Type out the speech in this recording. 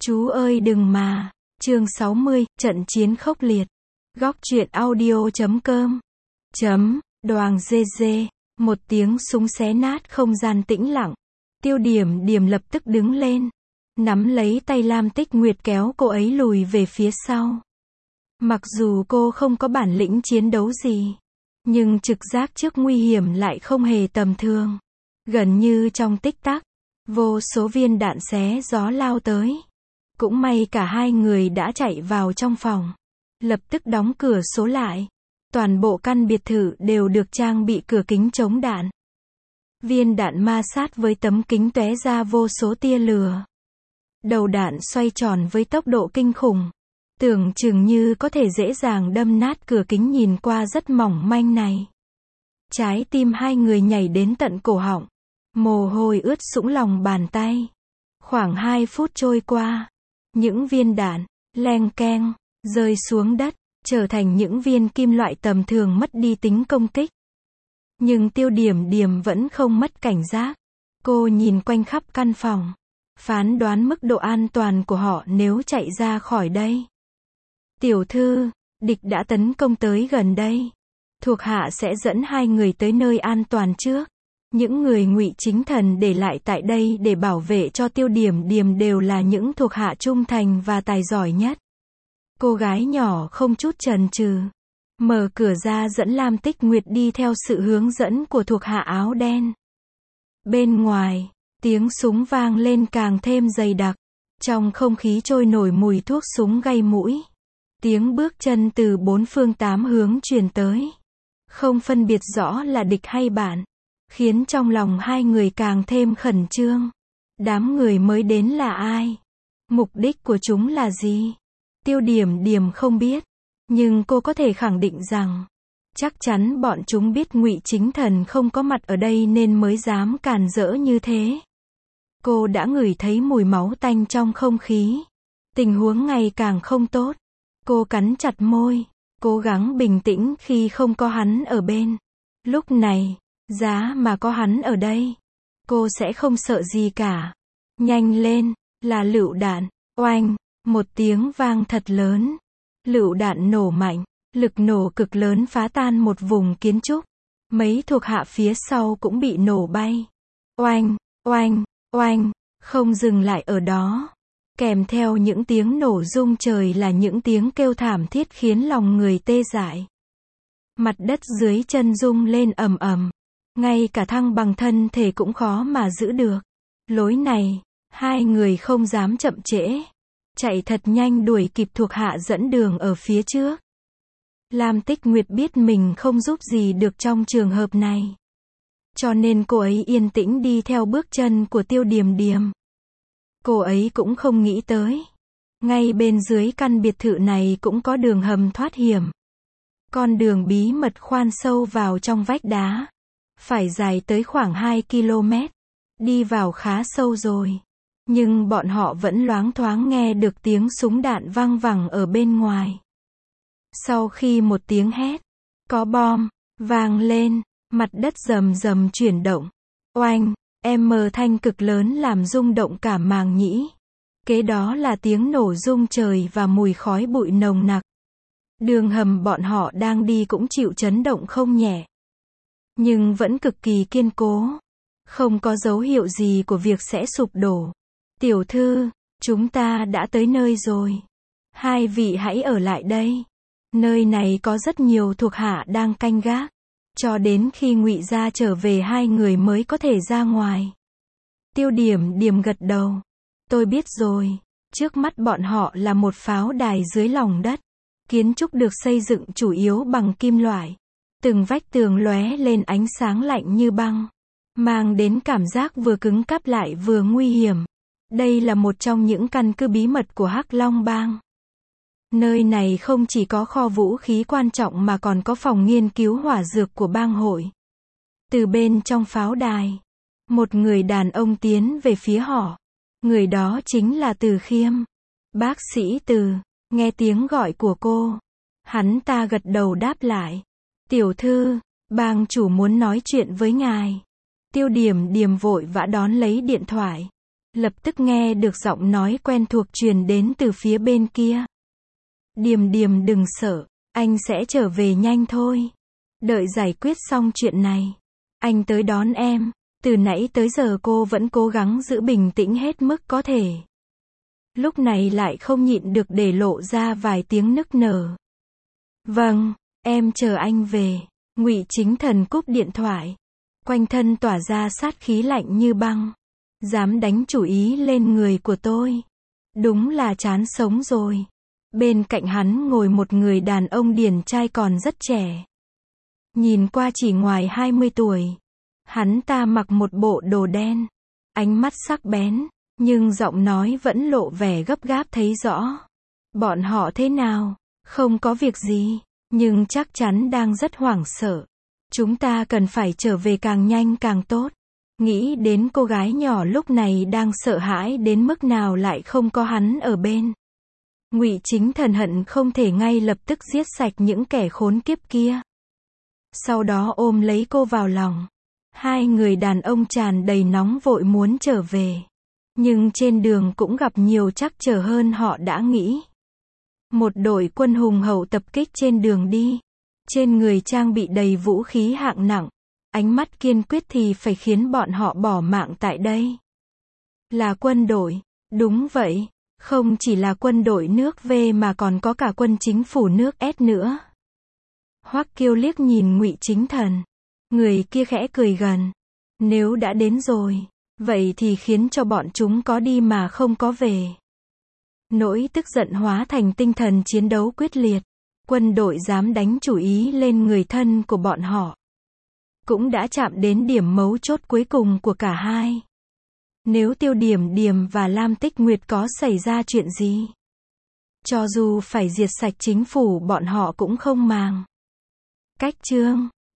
Chú ơi đừng mà. Chương 60, trận chiến khốc liệt. Góc truyện audio.com. Đoàng dê dê. Một tiếng súng xé nát không gian tĩnh lặng. Tiêu Điểm Điềm lập tức đứng lên, nắm lấy tay Lam Tích Nguyệt kéo cô ấy lùi về phía sau. Mặc dù cô không có bản lĩnh chiến đấu gì, nhưng trực giác trước nguy hiểm lại không hề tầm thường. Gần như trong tích tắc, vô số viên đạn xé gió lao tới. Cũng may cả hai người đã chạy vào trong phòng, lập tức đóng cửa sổ lại. Toàn bộ căn biệt thự đều được trang bị cửa kính chống đạn. Viên đạn ma sát với tấm kính tóe ra vô số tia lửa. Đầu đạn xoay tròn với tốc độ kinh khủng, tưởng chừng như có thể dễ dàng đâm nát cửa kính nhìn qua rất mỏng manh này. Trái tim hai người nhảy đến tận cổ họng, mồ hôi ướt sũng lòng bàn tay. Khoảng 2 phút trôi qua, những viên đạn leng keng rơi xuống đất, trở thành những viên kim loại tầm thường mất đi tính công kích. Nhưng Tiêu Điểm Điềm vẫn không mất cảnh giác. Cô nhìn quanh khắp căn phòng, phán đoán mức độ an toàn của họ nếu chạy ra khỏi đây. Tiểu thư, địch đã tấn công tới gần đây. Thuộc hạ sẽ dẫn hai người tới nơi an toàn trước. Những người Ngụy Chính Thần để lại tại đây để bảo vệ cho Tiêu Điểm Điềm đều là những thuộc hạ trung thành và tài giỏi nhất. Cô gái nhỏ không chút chần chừ, mở cửa ra dẫn Lam Tích Nguyệt đi theo sự hướng dẫn của thuộc hạ áo đen. Bên ngoài, tiếng súng vang lên càng thêm dày đặc. Trong không khí trôi nổi mùi thuốc súng gây mũi. Tiếng bước chân từ 4 phương 8 hướng truyền tới, không phân biệt rõ là địch hay bạn, khiến trong lòng hai người càng thêm khẩn trương. Đám người mới đến là ai? Mục đích của chúng là gì? Tiêu Điểm Điềm không biết, nhưng cô có thể khẳng định rằng, chắc chắn bọn chúng biết Ngụy Chính Thần không có mặt ở đây nên mới dám càn rỡ như thế. Cô đã ngửi thấy mùi máu tanh trong không khí. Tình huống ngày càng không tốt. Cô cắn chặt môi, cố gắng bình tĩnh khi không có hắn ở bên. Lúc này, giá mà có hắn ở đây, cô sẽ không sợ gì cả. Nhanh lên, là lựu đạn. Oanh, một tiếng vang thật lớn. Lựu đạn nổ mạnh, lực nổ cực lớn phá tan một vùng kiến trúc. Mấy thuộc hạ phía sau cũng bị nổ bay. Oanh, oanh, oanh, không dừng lại ở đó. Kèm theo những tiếng nổ rung trời là những tiếng kêu thảm thiết khiến lòng người tê dại. Mặt đất dưới chân rung lên ầm ầm. Ngay cả thăng bằng thân thể cũng khó mà giữ được. Lối này, hai người không dám chậm trễ. Chạy thật nhanh đuổi kịp thuộc hạ dẫn đường ở phía trước. Lam Tích Nguyệt biết mình không giúp gì được trong trường hợp này, cho nên cô ấy yên tĩnh đi theo bước chân của Tiêu Điểm Điềm. Cô ấy cũng không nghĩ tới, ngay bên dưới căn biệt thự này cũng có đường hầm thoát hiểm. Con đường bí mật khoan sâu vào trong vách đá, phải dài tới khoảng 2 km. Đi vào khá sâu rồi, nhưng bọn họ vẫn loáng thoáng nghe được tiếng súng đạn vang vẳng ở bên ngoài. Sau khi một tiếng hét, có bom, vang lên, mặt đất rầm rầm chuyển động. Oanh, thanh cực lớn làm rung động cả màng nhĩ. Kế đó là tiếng nổ rung trời và mùi khói bụi nồng nặc. Đường hầm bọn họ đang đi cũng chịu chấn động không nhẹ, nhưng vẫn cực kỳ kiên cố. Không có dấu hiệu gì của việc sẽ sụp đổ. Tiểu thư, chúng ta đã tới nơi rồi. Hai vị hãy ở lại đây. Nơi này có rất nhiều thuộc hạ đang canh gác. Cho đến khi Ngụy gia trở về hai người mới có thể ra ngoài. Tiêu Điểm Điềm gật đầu. Tôi biết rồi. Trước mắt bọn họ là một pháo đài dưới lòng đất. Kiến trúc được xây dựng chủ yếu bằng kim loại. Từng vách tường lóe lên ánh sáng lạnh như băng, mang đến cảm giác vừa cứng cáp lại vừa nguy hiểm. Đây là một trong những căn cứ bí mật của Hắc Long Bang. Nơi này không chỉ có kho vũ khí quan trọng mà còn có phòng nghiên cứu hỏa dược của bang hội. Từ bên trong pháo đài, một người đàn ông tiến về phía họ. Người đó chính là Từ Khiêm. Bác sĩ Từ. Nghe tiếng gọi của cô, hắn ta gật đầu đáp lại. Tiểu thư, bang chủ muốn nói chuyện với ngài. Tiêu Điểm Điềm vội vã đón lấy điện thoại. Lập tức nghe được giọng nói quen thuộc truyền đến từ phía bên kia. Điềm Điềm đừng sợ, anh sẽ trở về nhanh thôi. Đợi giải quyết xong chuyện này, anh tới đón em. Từ nãy tới giờ cô vẫn cố gắng giữ bình tĩnh hết mức có thể. Lúc này lại không nhịn được để lộ ra vài tiếng nức nở. Vâng, em chờ anh về. Ngụy Chính Thần cúp điện thoại. Quanh thân tỏa ra sát khí lạnh như băng. Dám đánh chủ ý lên người của tôi. Đúng là chán sống rồi. Bên cạnh hắn ngồi một người đàn ông điển trai còn rất trẻ. Nhìn qua chỉ ngoài 20 tuổi. Hắn ta mặc một bộ đồ đen. Ánh mắt sắc bén, nhưng giọng nói vẫn lộ vẻ gấp gáp thấy rõ. Bọn họ thế nào? Không có việc gì, nhưng chắc chắn đang rất hoảng sợ. Chúng ta cần phải trở về càng nhanh càng tốt. Nghĩ đến cô gái nhỏ lúc này đang sợ hãi đến mức nào lại không có hắn ở bên. Ngụy Chính Thần hận không thể ngay lập tức giết sạch những kẻ khốn kiếp kia. Sau đó ôm lấy cô vào lòng. Hai người đàn ông tràn đầy nóng vội muốn trở về. Nhưng trên đường cũng gặp nhiều trắc trở hơn họ đã nghĩ. Một đội quân hùng hậu tập kích trên đường đi. Trên người trang bị đầy vũ khí hạng nặng. Ánh mắt kiên quyết thì phải khiến bọn họ bỏ mạng tại đây. Là quân đội. Đúng vậy. Không chỉ là quân đội nước V mà còn có cả quân chính phủ nước S nữa. Hoắc Kiêu liếc nhìn Ngụy Chính Thần. Người kia khẽ cười gần. Nếu đã đến rồi, vậy thì khiến cho bọn chúng có đi mà không có về. Nỗi tức giận hóa thành tinh thần chiến đấu quyết liệt. Quân đội dám đánh chủ ý lên người thân của bọn họ. Cũng đã chạm đến điểm mấu chốt cuối cùng của cả hai. Nếu Tiêu Điểm Điềm và Lam Tích Nguyệt có xảy ra chuyện gì, cho dù phải diệt sạch chính phủ bọn họ cũng không màng. Cách chương